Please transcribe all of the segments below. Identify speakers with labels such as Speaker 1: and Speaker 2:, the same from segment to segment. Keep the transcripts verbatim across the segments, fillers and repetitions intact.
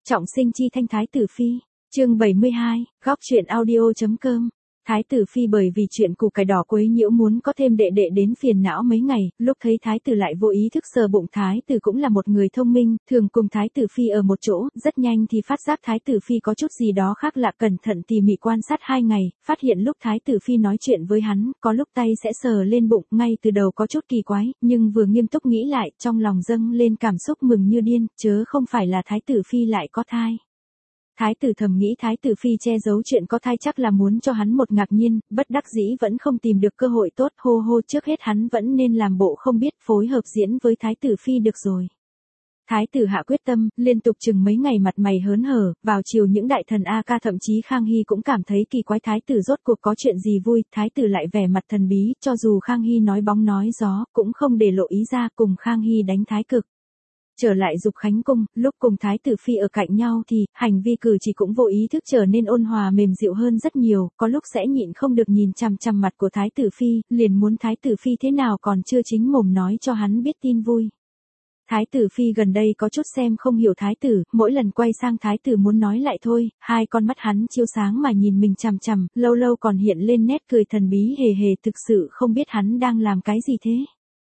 Speaker 1: Trọng sinh chi thanh thái tử phi, chương bảy mươi hai, góc truyện audio.com. Thái tử phi bởi vì chuyện củ cải đỏ quấy nhiễu muốn có thêm đệ đệ đến phiền não mấy ngày, lúc thấy thái tử lại vô ý thức sờ bụng. Thái tử cũng là một người thông minh, thường cùng thái tử phi ở một chỗ, rất nhanh thì phát giác thái tử phi có chút gì đó khác lạ, cẩn thận tỉ mỉ quan sát hai ngày, phát hiện lúc thái tử phi nói chuyện với hắn, có lúc tay sẽ sờ lên bụng, ngay từ đầu có chút kỳ quái, nhưng vừa nghiêm túc nghĩ lại, trong lòng dâng lên cảm xúc mừng như điên, chớ không phải là thái tử phi lại có thai. Thái tử thầm nghĩ thái tử phi che giấu chuyện có thai chắc là muốn cho hắn một ngạc nhiên, bất đắc dĩ vẫn không tìm được cơ hội tốt, hô hô trước hết hắn vẫn nên làm bộ không biết, phối hợp diễn với thái tử phi được rồi. Thái tử hạ quyết tâm, liên tục chừng mấy ngày mặt mày hớn hở, vào chiều những đại thần A Ca thậm chí Khang Hy cũng cảm thấy kỳ quái thái tử rốt cuộc có chuyện gì vui, thái tử lại vẻ mặt thần bí, cho dù Khang Hy nói bóng nói gió, cũng không để lộ ý ra, cùng Khang Hy đánh thái cực. Trở lại Dục Khánh cung, lúc cùng thái tử phi ở cạnh nhau thì, hành vi cử chỉ cũng vô ý thức trở nên ôn hòa mềm dịu hơn rất nhiều, có lúc sẽ nhịn không được nhìn chằm chằm mặt của thái tử phi, liền muốn thái tử phi thế nào còn chưa chính mồm nói cho hắn biết tin vui. Thái tử phi gần đây có chút xem không hiểu thái tử, mỗi lần quay sang thái tử muốn nói lại thôi, hai con mắt hắn chiếu sáng mà nhìn mình chằm chằm, lâu lâu còn hiện lên nét cười thần bí hề hề, thực sự không biết hắn đang làm cái gì thế.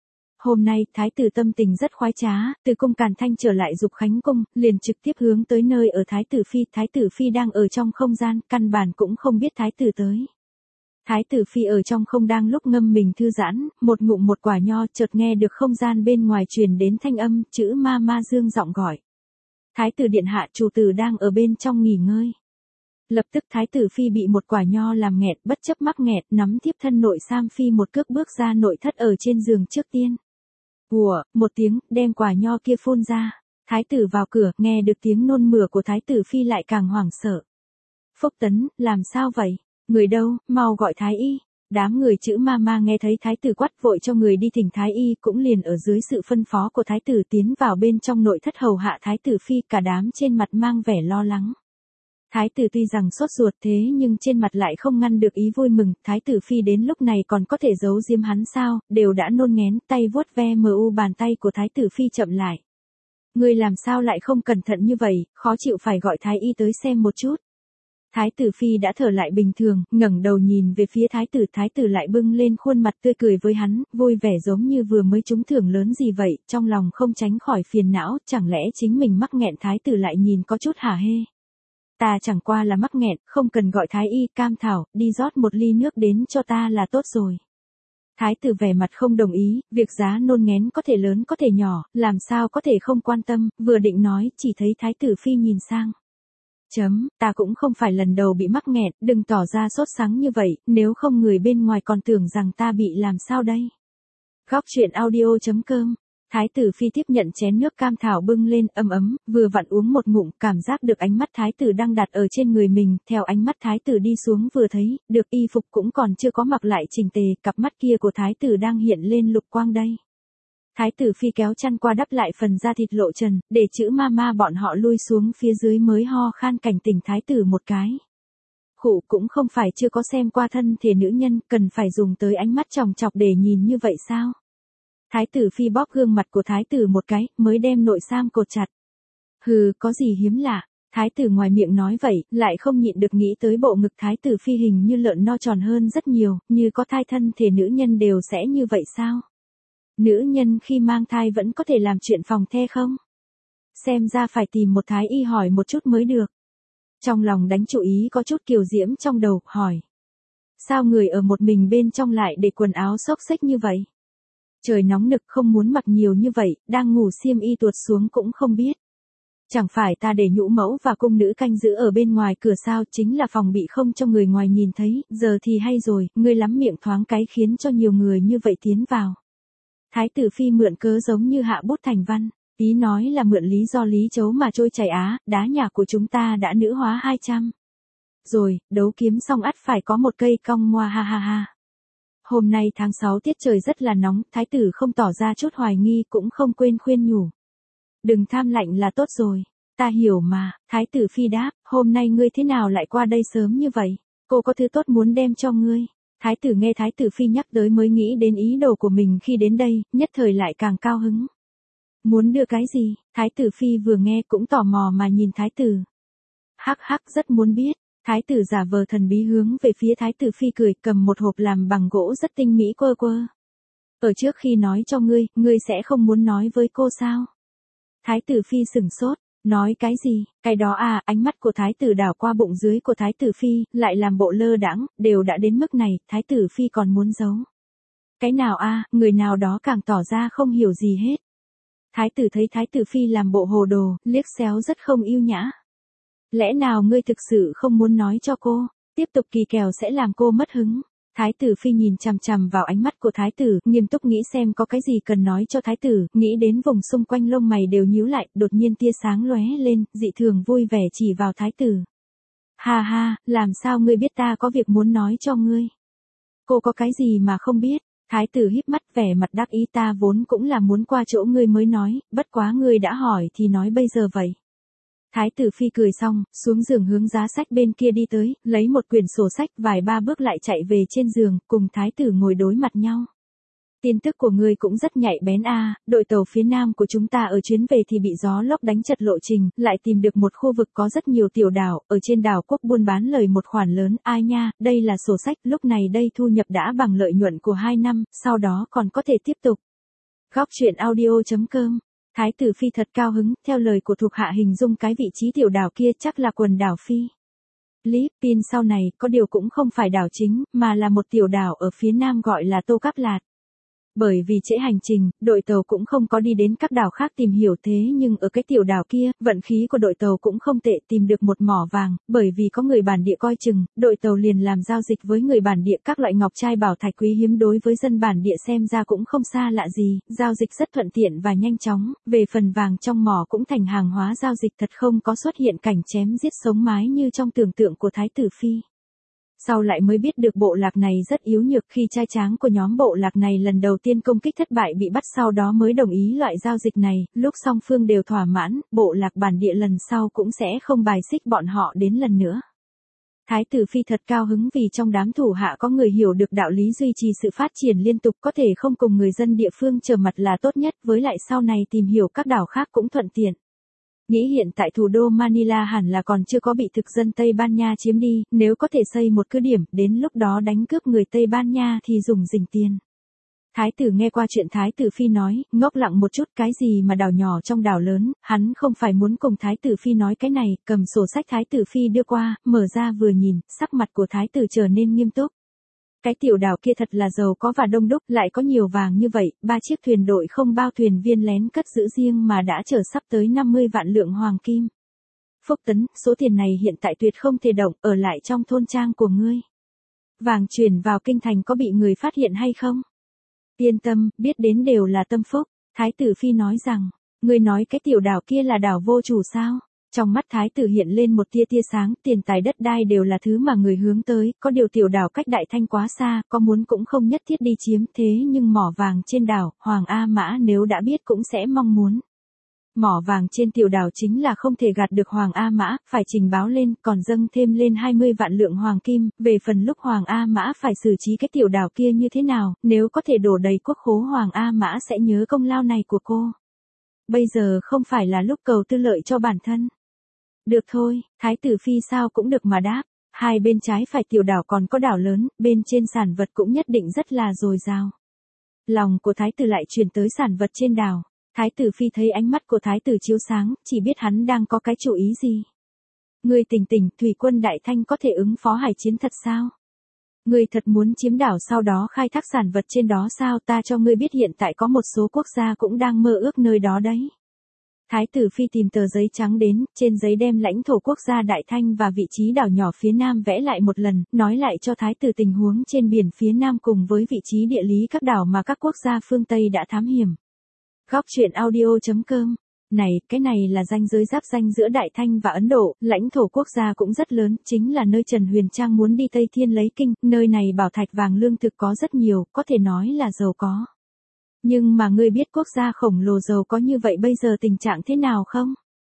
Speaker 1: Hôm nay, thái tử tâm tình rất khoái trá, từ cung Càn Thanh trở lại Dục Khánh cung, liền trực tiếp hướng tới nơi ở thái tử phi, thái tử phi đang ở trong không gian, căn bản cũng không biết thái tử tới. Thái tử phi ở trong không đang lúc ngâm mình thư giãn, một ngụm một quả nho, chợt nghe được không gian bên ngoài truyền đến thanh âm, chữ ma ma dương giọng gọi. Thái tử điện hạ, chủ tử đang ở bên trong nghỉ ngơi. Lập tức thái tử phi bị một quả nho làm nghẹt, bất chấp mắc nghẹt, nắm tiếp thân nội sam phi một cước bước ra nội thất ở trên giường trước tiên. Ùa, một tiếng, đem quả nho kia phun ra. Thái tử vào cửa, nghe được tiếng nôn mửa của thái tử phi lại càng hoảng sợ. Phúc Tấn, làm sao vậy? Người đâu, mau gọi thái y. Đám người chữ ma ma nghe thấy thái tử quát vội cho người đi thỉnh thái y, cũng liền ở dưới sự phân phó của thái tử tiến vào bên trong nội thất hầu hạ thái tử phi, cả đám trên mặt mang vẻ lo lắng. Thái tử tuy rằng sốt ruột thế nhưng trên mặt lại không ngăn được ý vui mừng, thái tử phi đến lúc này còn có thể giấu giếm hắn sao, đều đã nôn nghén, tay vuốt ve mờ u bàn tay của thái tử phi chậm lại. Ngươi làm sao lại không cẩn thận như vậy, khó chịu phải gọi thái y tới xem một chút. Thái tử phi đã thở lại bình thường, ngẩng đầu nhìn về phía thái tử, thái tử lại bưng lên khuôn mặt tươi cười với hắn, vui vẻ giống như vừa mới trúng thưởng lớn gì vậy, trong lòng không tránh khỏi phiền não, chẳng lẽ chính mình mắc nghẹn, thái tử lại nhìn có chút hả hê. Ta chẳng qua là mắc nghẹn, không cần gọi thái y, Cam Thảo, đi rót một ly nước đến cho ta là tốt rồi. Thái tử vẻ mặt không đồng ý, việc giá nôn nghén có thể lớn có thể nhỏ, làm sao có thể không quan tâm, vừa định nói, chỉ thấy thái tử phi nhìn sang. Chấm, ta cũng không phải lần đầu bị mắc nghẹn, đừng tỏ ra sốt sắng như vậy, nếu không người bên ngoài còn tưởng rằng ta bị làm sao đây. Góc truyện audio.com. Thái tử phi tiếp nhận chén nước Cam Thảo bưng lên, ấm ấm, vừa vặn uống một ngụm, cảm giác được ánh mắt thái tử đang đặt ở trên người mình, theo ánh mắt thái tử đi xuống vừa thấy, được y phục cũng còn chưa có mặc lại chỉnh tề, cặp mắt kia của thái tử đang hiện lên lục quang đây. Thái tử phi kéo chăn qua đắp lại phần da thịt lộ trần, để chữ ma ma bọn họ lui xuống phía dưới mới ho khan cảnh tỉnh thái tử một cái. Khụ, cũng không phải chưa có xem qua thân thể nữ nhân, cần phải dùng tới ánh mắt chòng chọc để nhìn như vậy sao? Thái tử phi bóp gương mặt của thái tử một cái, mới đem nội sam cột chặt. Hừ, có gì hiếm lạ. Thái tử ngoài miệng nói vậy, lại không nhịn được nghĩ tới bộ ngực thái tử phi hình như lợn no tròn hơn rất nhiều, như có thai thân thể nữ nhân đều sẽ như vậy sao? Nữ nhân khi mang thai vẫn có thể làm chuyện phòng the không? Xem ra phải tìm một thái y hỏi một chút mới được. Trong lòng đánh chủ ý có chút kiều diễm trong đầu, hỏi. Sao người ở một mình bên trong lại để quần áo xốc xếch như vậy? Trời nóng nực không muốn mặc nhiều như vậy, đang ngủ xiêm y tuột xuống cũng không biết. Chẳng phải ta để nhũ mẫu và cung nữ canh giữ ở bên ngoài cửa sao, chính là phòng bị không cho người ngoài nhìn thấy, giờ thì hay rồi, ngươi lắm miệng thoáng cái khiến cho nhiều người như vậy tiến vào. Thái tử phi mượn cớ giống như hạ bút thành văn, ý nói là mượn lý do lý chấu mà trôi chảy á, đá nhà của chúng ta đã nữ hóa hai trăm. Rồi, đấu kiếm xong ắt phải có một cây cong ngoa ha ha ha. Hôm nay tháng sáu tiết trời rất là nóng, thái tử không tỏ ra chút hoài nghi cũng không quên khuyên nhủ. Đừng tham lạnh là tốt rồi, ta hiểu mà, thái tử phi đáp, hôm nay ngươi thế nào lại qua đây sớm như vậy, cô có thứ tốt muốn đem cho ngươi. Thái tử nghe thái tử phi nhắc tới mới nghĩ đến ý đồ của mình khi đến đây, nhất thời lại càng cao hứng. Muốn đưa cái gì? Thái tử phi vừa nghe cũng tò mò mà nhìn thái tử. Hắc hắc, rất muốn biết. Thái tử giả vờ thần bí hướng về phía thái tử phi cười, cầm một hộp làm bằng gỗ rất tinh mỹ quơ quơ. Ở trước khi nói cho ngươi, ngươi sẽ không muốn nói với cô sao? Thái tử phi sửng sốt, nói cái gì? Cái đó à? Ánh mắt của thái tử đảo qua bụng dưới của thái tử phi, lại làm bộ lơ đãng, đều đã đến mức này, thái tử phi còn muốn giấu. Cái nào a? À, người nào đó càng tỏ ra không hiểu gì hết. Thái tử thấy thái tử phi làm bộ hồ đồ, liếc xéo rất không yêu nhã. Lẽ nào ngươi thực sự không muốn nói cho cô? Tiếp tục kỳ kèo sẽ làm cô mất hứng. Thái tử phi nhìn chằm chằm vào ánh mắt của thái tử, nghiêm túc nghĩ xem có cái gì cần nói cho thái tử, nghĩ đến vùng xung quanh lông mày đều nhíu lại, đột nhiên tia sáng lóe lên, dị thường vui vẻ chỉ vào thái tử. Ha ha, làm sao ngươi biết ta có việc muốn nói cho ngươi? Cô có cái gì mà không biết? Thái tử híp mắt vẻ mặt đắc ý, ta vốn cũng là muốn qua chỗ ngươi mới nói, bất quá ngươi đã hỏi thì nói bây giờ vậy. Thái tử phi cười xong, xuống giường hướng giá sách bên kia đi tới, lấy một quyển sổ sách, vài ba bước lại chạy về trên giường, cùng thái tử ngồi đối mặt nhau. Tin tức của ngươi cũng rất nhạy bén a, à, đội tàu phía nam của chúng ta ở chuyến về thì bị gió lốc đánh chật lộ trình, lại tìm được một khu vực có rất nhiều tiểu đảo, ở trên đảo quốc buôn bán lời một khoản lớn, ai nha, đây là sổ sách, lúc này đây thu nhập đã bằng lợi nhuận của hai năm, sau đó còn có thể tiếp tục. Góc truyện audio chấm com. Thái tử phi thật cao hứng, theo lời của thuộc hạ hình dung cái vị trí tiểu đảo kia chắc là quần đảo Phi Lý Pin sau này, có điều cũng không phải đảo chính, mà là một tiểu đảo ở phía nam gọi là Tô Cáp Lạt. Bởi vì trễ hành trình, đội tàu cũng không có đi đến các đảo khác tìm hiểu, thế nhưng ở cái tiểu đảo kia, vận khí của đội tàu cũng không tệ, tìm được một mỏ vàng, bởi vì có người bản địa coi chừng, đội tàu liền làm giao dịch với người bản địa, các loại ngọc trai bảo thạch quý hiếm đối với dân bản địa xem ra cũng không xa lạ gì, giao dịch rất thuận tiện và nhanh chóng, về phần vàng trong mỏ cũng thành hàng hóa giao dịch, thật không có xuất hiện cảnh chém giết sống mái như trong tưởng tượng của thái tử phi. Sau lại mới biết được bộ lạc này rất yếu nhược, khi trai tráng của nhóm bộ lạc này lần đầu tiên công kích thất bại bị bắt, sau đó mới đồng ý loại giao dịch này, lúc song phương đều thỏa mãn, bộ lạc bản địa lần sau cũng sẽ không bài xích bọn họ đến lần nữa. Thái tử phi thật cao hứng vì trong đám thủ hạ có người hiểu được đạo lý duy trì sự phát triển liên tục, có thể không cùng người dân địa phương trở mặt là tốt nhất, với lại sau này tìm hiểu các đảo khác cũng thuận tiện. Nghĩ hiện tại thủ đô Manila hẳn là còn chưa có bị thực dân Tây Ban Nha chiếm đi, nếu có thể xây một cứ điểm, đến lúc đó đánh cướp người Tây Ban Nha thì dùng dình tiền. Thái tử nghe qua chuyện thái tử phi nói, ngốc lặng một chút, cái gì mà đảo nhỏ trong đảo lớn, hắn không phải muốn cùng thái tử phi nói cái này, cầm sổ sách thái tử phi đưa qua, mở ra vừa nhìn, sắc mặt của thái tử trở nên nghiêm túc. Cái tiểu đảo kia thật là giàu có và đông đúc, lại có nhiều vàng như vậy, ba chiếc thuyền đội không bao thuyền viên lén cất giữ riêng mà đã chở sắp tới năm mươi vạn lượng hoàng kim. Phúc Tấn, số tiền này hiện tại tuyệt không thể động, ở lại trong thôn trang của ngươi. Vàng chuyển vào kinh thành có bị người phát hiện hay không? Yên tâm, biết đến đều là tâm phúc. Thái tử phi nói rằng, ngươi nói cái tiểu đảo kia là đảo vô chủ sao? Trong mắt thái tử hiện lên một tia tia sáng, tiền tài đất đai đều là thứ mà người hướng tới, có điều tiểu đảo cách Đại Thanh quá xa, có muốn cũng không nhất thiết đi chiếm, thế nhưng mỏ vàng trên đảo, Hoàng A Mã nếu đã biết cũng sẽ mong muốn. Mỏ vàng trên tiểu đảo chính là không thể gạt được Hoàng A Mã, phải trình báo lên, còn dâng thêm lên hai mươi vạn lượng hoàng kim, về phần lúc Hoàng A Mã phải xử trí cái tiểu đảo kia như thế nào, nếu có thể đổ đầy quốc khố Hoàng A Mã sẽ nhớ công lao này của cô. Bây giờ không phải là lúc cầu tư lợi cho bản thân. Được thôi, thái tử phi sao cũng được mà đáp, hai bên trái phải tiểu đảo còn có đảo lớn, bên trên sản vật cũng nhất định rất là dồi dào. Lòng của thái tử lại chuyển tới sản vật trên đảo, thái tử phi thấy ánh mắt của thái tử chiếu sáng, chỉ biết hắn đang có cái chủ ý gì. Ngươi tỉnh tỉnh, thủy quân Đại Thanh có thể ứng phó hải chiến thật sao? Ngươi thật muốn chiếm đảo sau đó khai thác sản vật trên đó sao? Ta cho ngươi biết hiện tại có một số quốc gia cũng đang mơ ước nơi đó đấy. Thái tử phi tìm tờ giấy trắng đến, trên giấy đem lãnh thổ quốc gia Đại Thanh và vị trí đảo nhỏ phía nam vẽ lại một lần, nói lại cho thái tử tình huống trên biển phía nam cùng với vị trí địa lý các đảo mà các quốc gia phương Tây đã thám hiểm. Góc truyện audio chấm com. Này, cái này là ranh giới giáp ranh giữa Đại Thanh và Ấn Độ, lãnh thổ quốc gia cũng rất lớn, chính là nơi Trần Huyền Trang muốn đi Tây Thiên lấy kinh, nơi này bảo thạch vàng lương thực có rất nhiều, có thể nói là giàu có. Nhưng mà ngươi biết quốc gia khổng lồ giàu có như vậy bây giờ tình trạng thế nào không?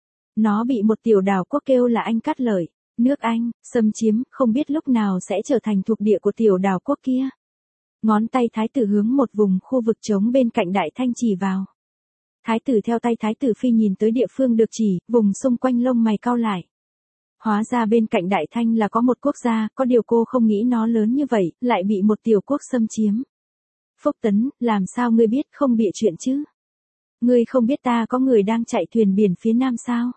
Speaker 1: Nó bị một tiểu đảo quốc kêu là Anh cắt lợi, nước Anh, xâm chiếm, không biết lúc nào sẽ trở thành thuộc địa của tiểu đảo quốc kia. Ngón tay thái tử hướng một vùng khu vực trống bên cạnh Đại Thanh chỉ vào. Thái tử theo tay Thái tử phi nhìn tới địa phương được chỉ, vùng xung quanh lông mày cau lại. Hóa ra bên cạnh Đại Thanh là có một quốc gia, có điều cô không nghĩ nó lớn như vậy, lại bị một tiểu quốc xâm chiếm. Phúc Tấn, làm sao ngươi biết không bịa chuyện chứ? Ngươi không biết ta có người đang chạy thuyền biển phía nam sao?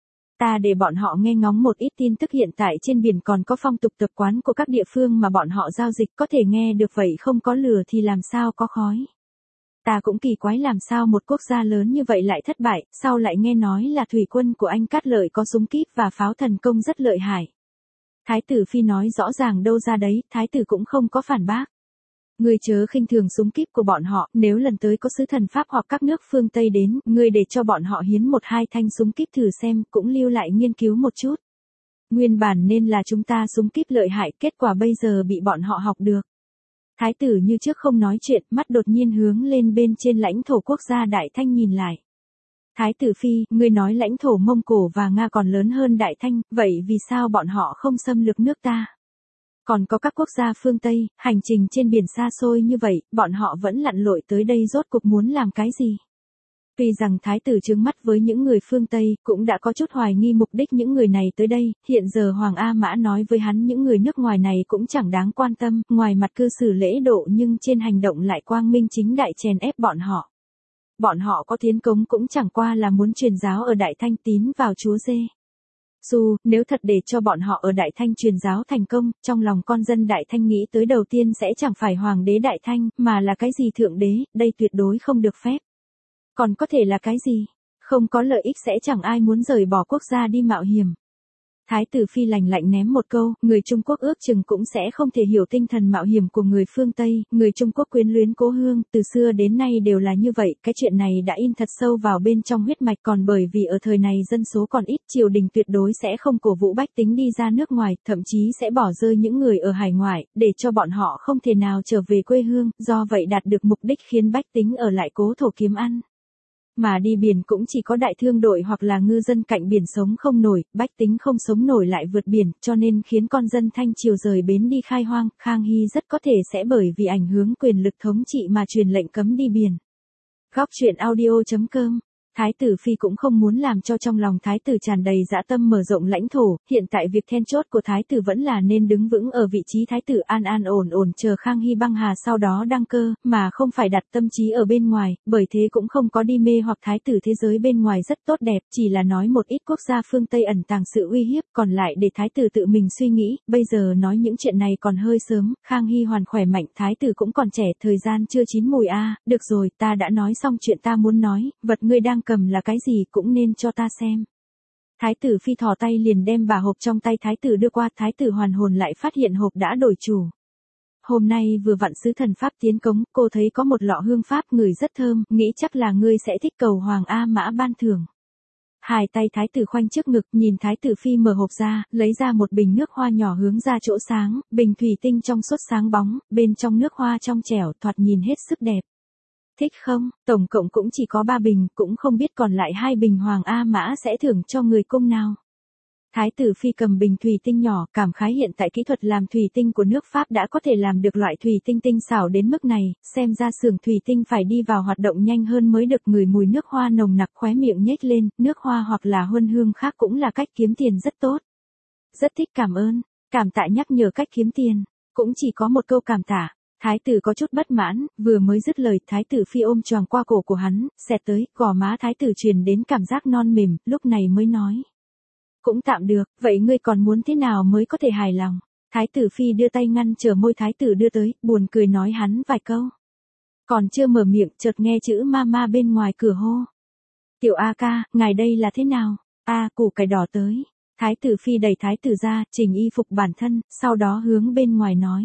Speaker 1: Ta để bọn họ nghe ngóng một ít tin tức hiện tại trên biển còn có phong tục tập quán của các địa phương mà bọn họ giao dịch có thể nghe được vậy không có lửa thì làm sao có khói. Ta cũng kỳ quái làm sao một quốc gia lớn như vậy lại thất bại, sau lại nghe nói là thủy quân của anh Cát Lợi có súng kíp và pháo thần công rất lợi hại. Thái tử phi nói rõ ràng đâu ra đấy, thái tử cũng không có phản bác. Ngươi chớ khinh thường súng kíp của bọn họ, nếu lần tới có sứ thần Pháp hoặc các nước phương Tây đến, ngươi để cho bọn họ hiến một hai thanh súng kíp thử xem, cũng lưu lại nghiên cứu một chút. Nguyên bản nên là chúng ta súng kíp lợi hại, kết quả bây giờ bị bọn họ học được. Thái tử như trước không nói chuyện, mắt đột nhiên hướng lên bên trên lãnh thổ quốc gia Đại Thanh nhìn lại. Thái tử phi, ngươi nói lãnh thổ Mông Cổ và Nga còn lớn hơn Đại Thanh, vậy vì sao bọn họ không xâm lược nước ta? Còn có các quốc gia phương Tây, hành trình trên biển xa xôi như vậy, bọn họ vẫn lặn lội tới đây rốt cuộc muốn làm cái gì? Tuy rằng thái tử trướng mắt với những người phương Tây, cũng đã có chút hoài nghi mục đích những người này tới đây, hiện giờ Hoàng A Mã nói với hắn những người nước ngoài này cũng chẳng đáng quan tâm, ngoài mặt cư xử lễ độ nhưng trên hành động lại quang minh chính đại chèn ép bọn họ. Bọn họ có tiến cống cũng chẳng qua là muốn truyền giáo ở Đại Thanh tín vào Chúa Giê Xu, nếu thật để cho bọn họ ở Đại Thanh truyền giáo thành công, trong lòng con dân Đại Thanh nghĩ tới đầu tiên sẽ chẳng phải Hoàng đế Đại Thanh, mà là cái gì thượng đế, đây tuyệt đối không được phép. Còn có thể là cái gì? Không có lợi ích sẽ chẳng ai muốn rời bỏ quốc gia đi mạo hiểm. Thái tử phi lành lạnh ném một câu, người Trung Quốc ước chừng cũng sẽ không thể hiểu tinh thần mạo hiểm của người phương Tây, người Trung Quốc quyến luyến cố hương, từ xưa đến nay đều là như vậy, cái chuyện này đã in thật sâu vào bên trong huyết mạch còn bởi vì ở thời này dân số còn ít, triều đình tuyệt đối sẽ không cổ vũ bách tính đi ra nước ngoài, thậm chí sẽ bỏ rơi những người ở hải ngoại, để cho bọn họ không thể nào trở về quê hương, do vậy đạt được mục đích khiến bách tính ở lại cố thổ kiếm ăn. Mà đi biển cũng chỉ có đại thương đội hoặc là ngư dân cạnh biển sống không nổi, bách tính không sống nổi lại vượt biển, cho nên khiến con dân Thanh Triều rời bến đi khai hoang, Khang Hy rất có thể sẽ bởi vì ảnh hưởng quyền lực thống trị mà truyền lệnh cấm đi biển. Góc truyện audio chấm com Thái tử phi cũng không muốn làm cho trong lòng thái tử tràn đầy dã tâm mở rộng lãnh thổ, hiện tại việc then chốt của thái tử vẫn là nên đứng vững ở vị trí thái tử an an ổn ổn chờ Khang Hy băng hà sau đó đăng cơ, mà không phải đặt tâm trí ở bên ngoài, bởi thế cũng không có đi mê hoặc thái tử thế giới bên ngoài rất tốt đẹp, chỉ là nói một ít quốc gia phương Tây ẩn tàng sự uy hiếp, còn lại để thái tử tự mình suy nghĩ, bây giờ nói những chuyện này còn hơi sớm, Khang Hy hoàn khỏe mạnh, thái tử cũng còn trẻ, thời gian chưa chín mùi a, à. Được rồi, ta đã nói xong chuyện ta muốn nói, vật ngươi đang cầm là cái gì cũng nên cho ta xem. Thái tử phi thò tay liền đem bà hộp trong tay thái tử đưa qua, thái tử hoàn hồn lại phát hiện hộp đã đổi chủ. Hôm nay vừa vặn sứ thần Pháp tiến cống, cô thấy có một lọ hương Pháp ngửi rất thơm, nghĩ chắc là ngươi sẽ thích cầu Hoàng A Mã ban thưởng. Hai tay thái tử khoanh trước ngực, nhìn thái tử phi mở hộp ra, lấy ra một bình nước hoa nhỏ hướng ra chỗ sáng, bình thủy tinh trong suốt sáng bóng, bên trong nước hoa trong trẻo, thoạt nhìn hết sức đẹp. Thích không? Tổng cộng cũng chỉ có ba bình, cũng không biết còn lại hai bình Hoàng A Mã sẽ thưởng cho người cung nào. Thái tử phi cầm bình thủy tinh nhỏ, cảm khái hiện tại kỹ thuật làm thủy tinh của nước Pháp đã có thể làm được loại thủy tinh tinh xảo đến mức này, xem ra xưởng thủy tinh phải đi vào hoạt động nhanh hơn mới được. Người mùi nước hoa nồng nặc, khóe miệng nhếch lên, nước hoa hoặc là huân hương khác cũng là cách kiếm tiền rất tốt. Rất thích, cảm ơn, cảm tạ nhắc nhở cách kiếm tiền, cũng chỉ có một câu cảm tạ. Thái tử có chút bất mãn, vừa mới dứt lời, thái tử phi ôm choàng qua cổ của hắn, xẹt tới, gò má thái tử truyền đến cảm giác non mềm, lúc này mới nói. Cũng tạm được, vậy ngươi còn muốn thế nào mới có thể hài lòng? Thái tử phi đưa tay ngăn trở môi thái tử đưa tới, buồn cười nói hắn vài câu. Còn chưa mở miệng, chợt nghe chữ mama bên ngoài cửa hô. Tiểu A ca, ngài đây là thế nào? A, củ cải đỏ tới. Thái tử phi đẩy thái tử ra, chỉnh y phục bản thân, sau đó hướng bên ngoài nói.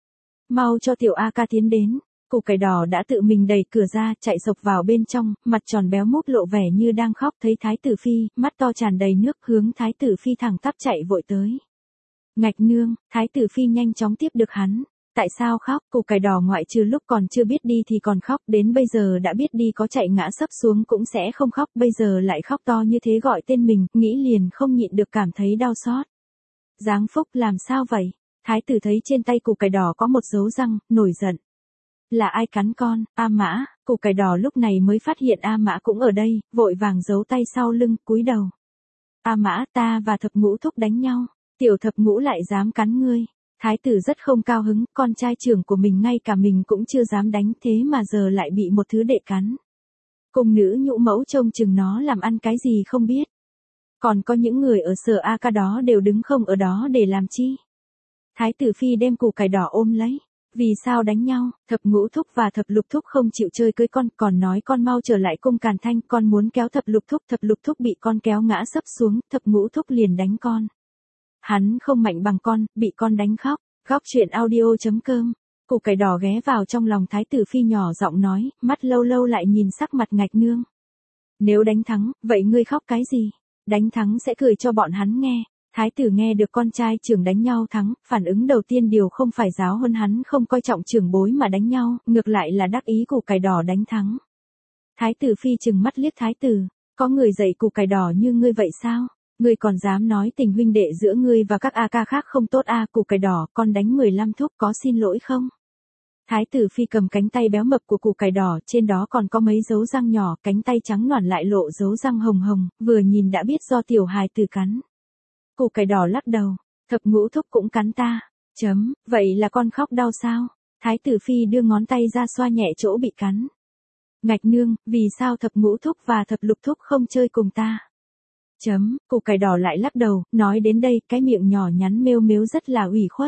Speaker 1: Mau cho tiểu A ca tiến đến. Củ cải đỏ đã tự mình đẩy cửa ra, chạy sộc vào bên trong, mặt tròn béo múp lộ vẻ như đang khóc, thấy thái tử phi, mắt to tràn đầy nước, hướng thái tử phi thẳng tắp chạy vội tới. Ngạch nương, thái tử phi nhanh chóng tiếp được hắn. Tại sao khóc? Củ cải đỏ ngoại trừ lúc còn chưa biết đi thì còn khóc, đến bây giờ đã biết đi có chạy ngã sấp xuống cũng sẽ không khóc, bây giờ lại khóc to như thế gọi tên mình, nghĩ liền không nhịn được cảm thấy đau xót. Giáng Phúc, làm sao vậy? Thái tử thấy trên tay củ cải đỏ có một dấu răng, nổi giận. Là ai cắn con? A Mã, Củ cải đỏ lúc này mới phát hiện A Mã cũng ở đây, vội vàng giấu tay sau lưng, cúi đầu. A Mã, ta và thập ngũ thúc đánh nhau, tiểu thập ngũ lại dám cắn ngươi. Thái tử rất không cao hứng, con trai trưởng của mình ngay cả mình cũng chưa dám đánh, thế mà giờ lại bị một thứ đệ cắn. Cung nữ nhũ mẫu trông chừng nó làm ăn cái gì không biết. Còn có những người ở sở A Ca đó đều đứng không ở đó để làm chi. Thái tử phi đem củ cải đỏ ôm lấy. Vì sao đánh nhau, thập ngũ thúc và thập lục thúc không chịu chơi cưới con, còn nói con mau trở lại cung Càn Thanh, con muốn kéo thập lục thúc, thập lục thúc bị con kéo ngã sấp xuống, thập ngũ thúc liền đánh con. Hắn không mạnh bằng con, bị con đánh khóc. Góc truyện audio chấm com. Củ cải đỏ ghé vào trong lòng thái tử phi nhỏ giọng nói, mắt lâu lâu lại nhìn sắc mặt Ngạch Nương. Nếu đánh thắng, vậy ngươi khóc cái gì? Đánh thắng sẽ cười cho bọn hắn nghe. Thái tử nghe được con trai trưởng đánh nhau thắng, phản ứng đầu tiên điều không phải giáo huấn hắn không coi trọng trưởng bối mà đánh nhau, ngược lại là đắc ý củ cải đỏ đánh thắng. Thái tử phi trừng mắt liếc thái tử, có người dạy củ cải đỏ như ngươi vậy sao? Ngươi còn dám nói tình huynh đệ giữa ngươi và các A Ca khác không tốt a? Củ cải đỏ, con đánh mười lăm thúc có xin lỗi không? Thái tử phi cầm cánh tay béo mập của củ cải đỏ, trên đó còn có mấy dấu răng nhỏ, cánh tay trắng nõn lại lộ dấu răng hồng hồng, vừa nhìn đã biết do tiểu hài tử cắn. Củ cải đỏ lắc đầu, thập ngũ thúc cũng cắn ta. Chấm, vậy là con khóc đau sao? Thái tử phi đưa ngón tay ra xoa nhẹ chỗ bị cắn. Ngạch Nương, vì sao thập ngũ thúc và thập lục thúc không chơi cùng ta? Chấm, củ cải đỏ lại lắc đầu, nói đến đây, cái miệng nhỏ nhắn mêu mếu rất là ủy khuất.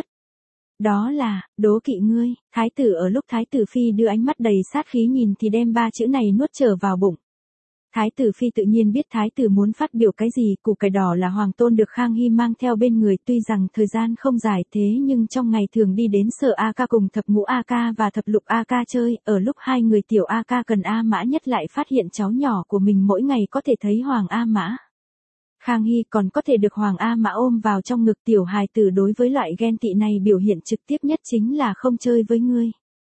Speaker 1: Đó là, đố kỵ ngươi. Thái tử ở lúc thái tử phi đưa ánh mắt đầy sát khí nhìn thì đem ba chữ này nuốt trở vào bụng. Thái tử phi tự nhiên biết thái tử muốn phát biểu cái gì, củ cải đỏ là hoàng tôn được Khang Hy mang theo bên người, tuy rằng thời gian không dài thế nhưng trong ngày thường đi đến sở A Ca cùng thập ngũ A Ca và thập lục A Ca chơi, ở lúc hai người tiểu A Ca cần A Mã nhất lại phát hiện cháu nhỏ của mình mỗi ngày có thể thấy Hoàng A Mã. Khang Hy còn có thể được Hoàng A Mã ôm vào trong ngực, tiểu hài tử đối với loại ghen tị này biểu hiện trực tiếp nhất chính là không chơi với ngươi.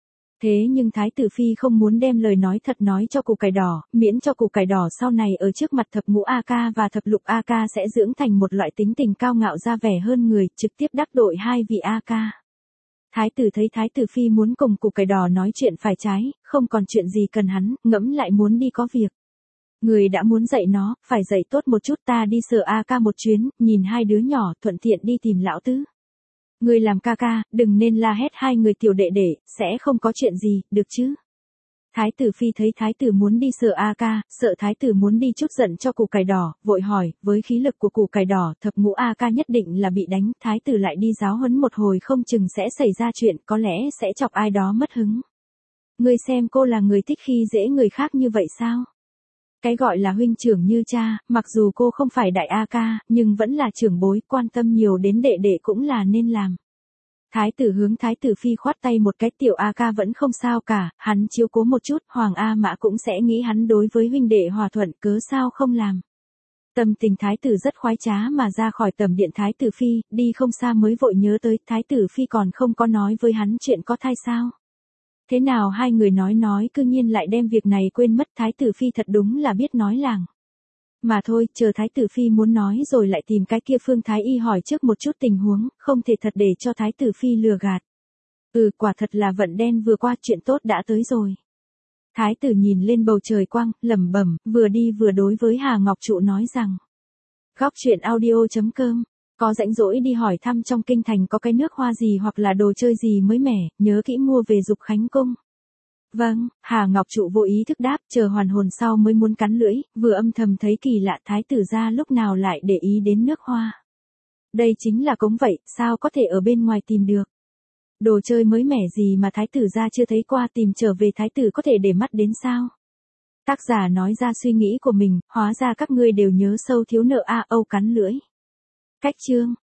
Speaker 1: Thế nhưng thái tử phi không muốn đem lời nói thật nói cho củ cải đỏ, miễn cho củ cải đỏ sau này ở trước mặt thập ngũ A Ca và thập lục A Ca sẽ dưỡng thành một loại tính tình cao ngạo ra vẻ hơn người, trực tiếp đắc tội hai vị A Ca. Thái tử thấy thái tử phi muốn cùng củ cải đỏ nói chuyện phải trái, không còn chuyện gì cần hắn, ngẫm lại muốn đi có việc. Người đã muốn dạy nó, phải dạy tốt một chút, ta đi sở A Ca một chuyến, nhìn hai đứa nhỏ, thuận tiện đi tìm lão tứ. Người làm ca ca, đừng nên la hét hai người tiểu đệ đệ, sẽ không có chuyện gì, được chứ? Thái tử phi thấy thái tử muốn đi sở A Ca, sợ thái tử muốn đi chút giận cho củ cải đỏ, vội hỏi, với khí lực của củ cải đỏ, thập ngũ A Ca nhất định là bị đánh, thái tử lại đi giáo huấn một hồi không chừng sẽ xảy ra chuyện, có lẽ sẽ chọc ai đó mất hứng. Ngươi xem cô là người thích khi dễ người khác như vậy sao? Cái gọi là huynh trưởng như cha, mặc dù cô không phải đại A Ca, nhưng vẫn là trưởng bối, quan tâm nhiều đến đệ đệ cũng là nên làm. Thái tử hướng thái tử phi khoát tay một cái, tiểu A Ca vẫn không sao cả, hắn chiếu cố một chút, Hoàng A Mã cũng sẽ nghĩ hắn đối với huynh đệ hòa thuận, cớ sao không làm. Tâm tình thái tử rất khoái trá mà ra khỏi tầm điện thái tử phi, đi không xa mới vội nhớ tới, thái tử phi còn không có nói với hắn chuyện có thai sao. Thế nào hai người nói nói cư nhiên lại đem việc này quên mất, thái tử phi thật đúng là biết nói làng. Mà thôi, chờ thái tử phi muốn nói rồi lại tìm cái kia Phương Thái Y hỏi trước một chút tình huống, không thể thật để cho thái tử phi lừa gạt. Ừ, quả thật là vận đen vừa qua, chuyện tốt đã tới rồi. Thái tử nhìn lên bầu trời quang, lẩm bẩm, vừa đi vừa đối với Hà Ngọc Trụ nói rằng. Góc truyện audio chấm com. Có rảnh rỗi đi hỏi thăm trong kinh thành có cái nước hoa gì hoặc là đồ chơi gì mới mẻ, nhớ kỹ mua về Dục Khánh Cung. Vâng, Hà Ngọc Trụ vô ý thức đáp, chờ hoàn hồn sau mới muốn cắn lưỡi, vừa âm thầm thấy kỳ lạ thái tử gia lúc nào lại để ý đến nước hoa. Đây chính là cống vậy, sao có thể ở bên ngoài tìm được. Đồ chơi mới mẻ gì mà thái tử gia chưa thấy qua, tìm trở về thái tử có thể để mắt đến sao? Tác giả nói ra suy nghĩ của mình, hóa ra các ngươi đều nhớ sâu thiếu nợ a âu cắn lưỡi. Cách chương